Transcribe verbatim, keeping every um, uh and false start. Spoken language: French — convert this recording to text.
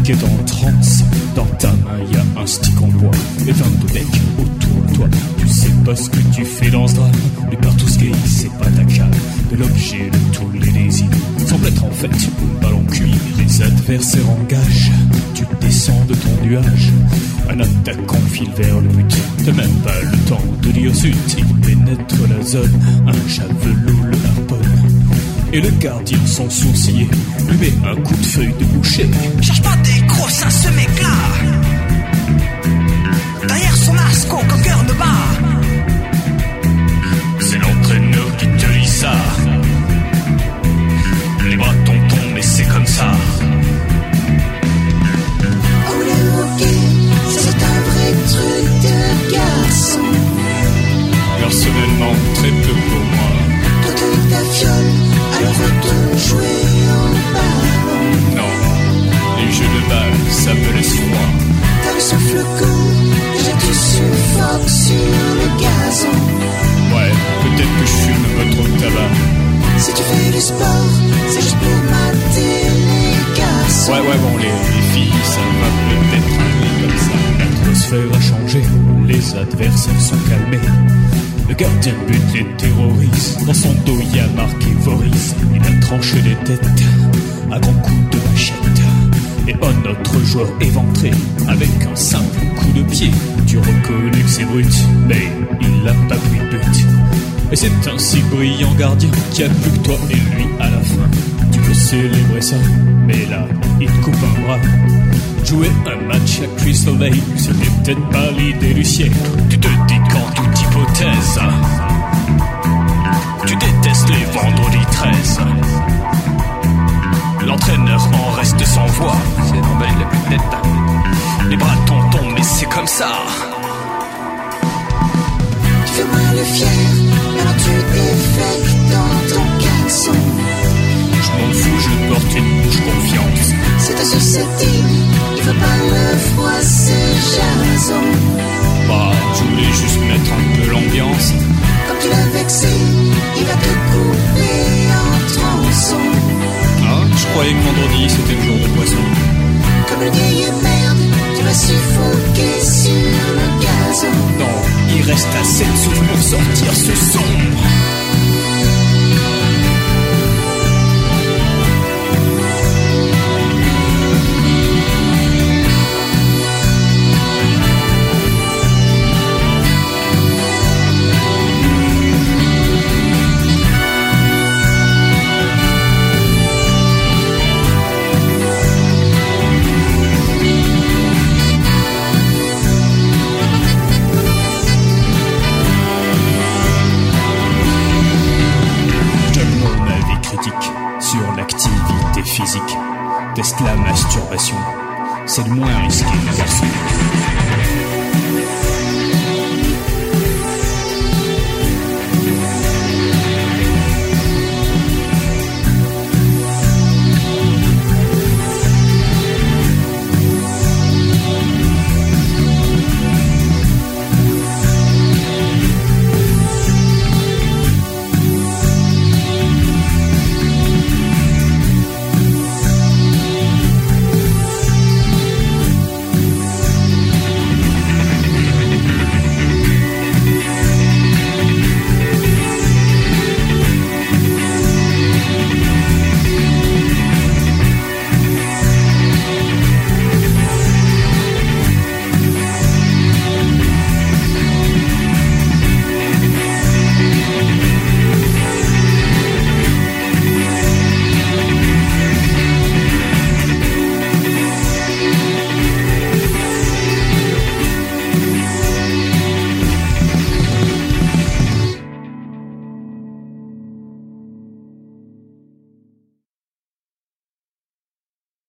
qui est en transe. Dans ta main y a un stick en bois et vingt-deux mecs autour de toi. Tu sais pas ce que tu fais dans ce drame. Les partout gay, c'est pas ta cam. De l'objet de tous les désirs semble être en fait une balle en cuir. Les adversaires engagent. Tu descends de ton nuage. Un attaquant file vers le but. T'as même pas le temps de dire zut. Il pénètre la zone. Un javelot le harponne. Et le gardien sans sourciller lui met un coup de feuille de boucher. Cherche pas des gros ça ce mec là. Derrière son masque aucun cœur ne bat. C'est l'entraîneur qui te dit ça. Les bras tontons mais c'est comme ça. Oh le hockey, c'est un vrai truc de garçon. Personnellement très peu pour moi. Toi t'as eu ta fiole, alors retourne jouer au ballon. Non, les jeux de balle, ça me laisse froid. T'as le souffle court, déjà tu suffoques sur le gazon. Ouais, peut-être que je fume un peu trop de tabac. Si tu fais du sport, c'est juste pour mater les garçons. Ouais, ouais, bon, les, les filles, ça va peut-être aller comme ça. L'atmosphère a changé, les adversaires sont calmés. Le gardien bute les terroristes. Dans son dos y a marqué Voris. Il a tranché des têtes à grands coups de machette. Et un autre joueur éventré avec un simple coup de pied. Tu reconnais que c'est brut, mais il a pas pris de but. Et c'est un si brillant gardien qui a plus que toi et lui à la fin. Tu peux célébrer ça, mais là, il te coupe un bras. Jouer un match à Crystal Lake, c'était peut-être pas l'idée du siècle. Tu te dis qu'en toute hypothèse, tu détestes les vendredis treize. L'entraîneur en reste sans voix. C'est normal, il a plus de tête. Les bras tontons, mais c'est comme ça. Tu fais moins le fier, alors tu défectes dans ton caleçon. Je m'en fous, je porte une bouche confiance. C'est ta susceptible, il faut pas le froisser jason. Bah, je voulais juste mettre un peu l'ambiance. Comme tu l'as vexé, il va te couper en tronçons. Ah, je croyais que vendredi c'était le jour de poisson. Comme une vieille merde, tu vas suffoquer sur le gazon. Non, il reste assez de souffle pour sortir ce son. Sur l'activité physique, teste la masturbation, c'est le moins risqué, garçon.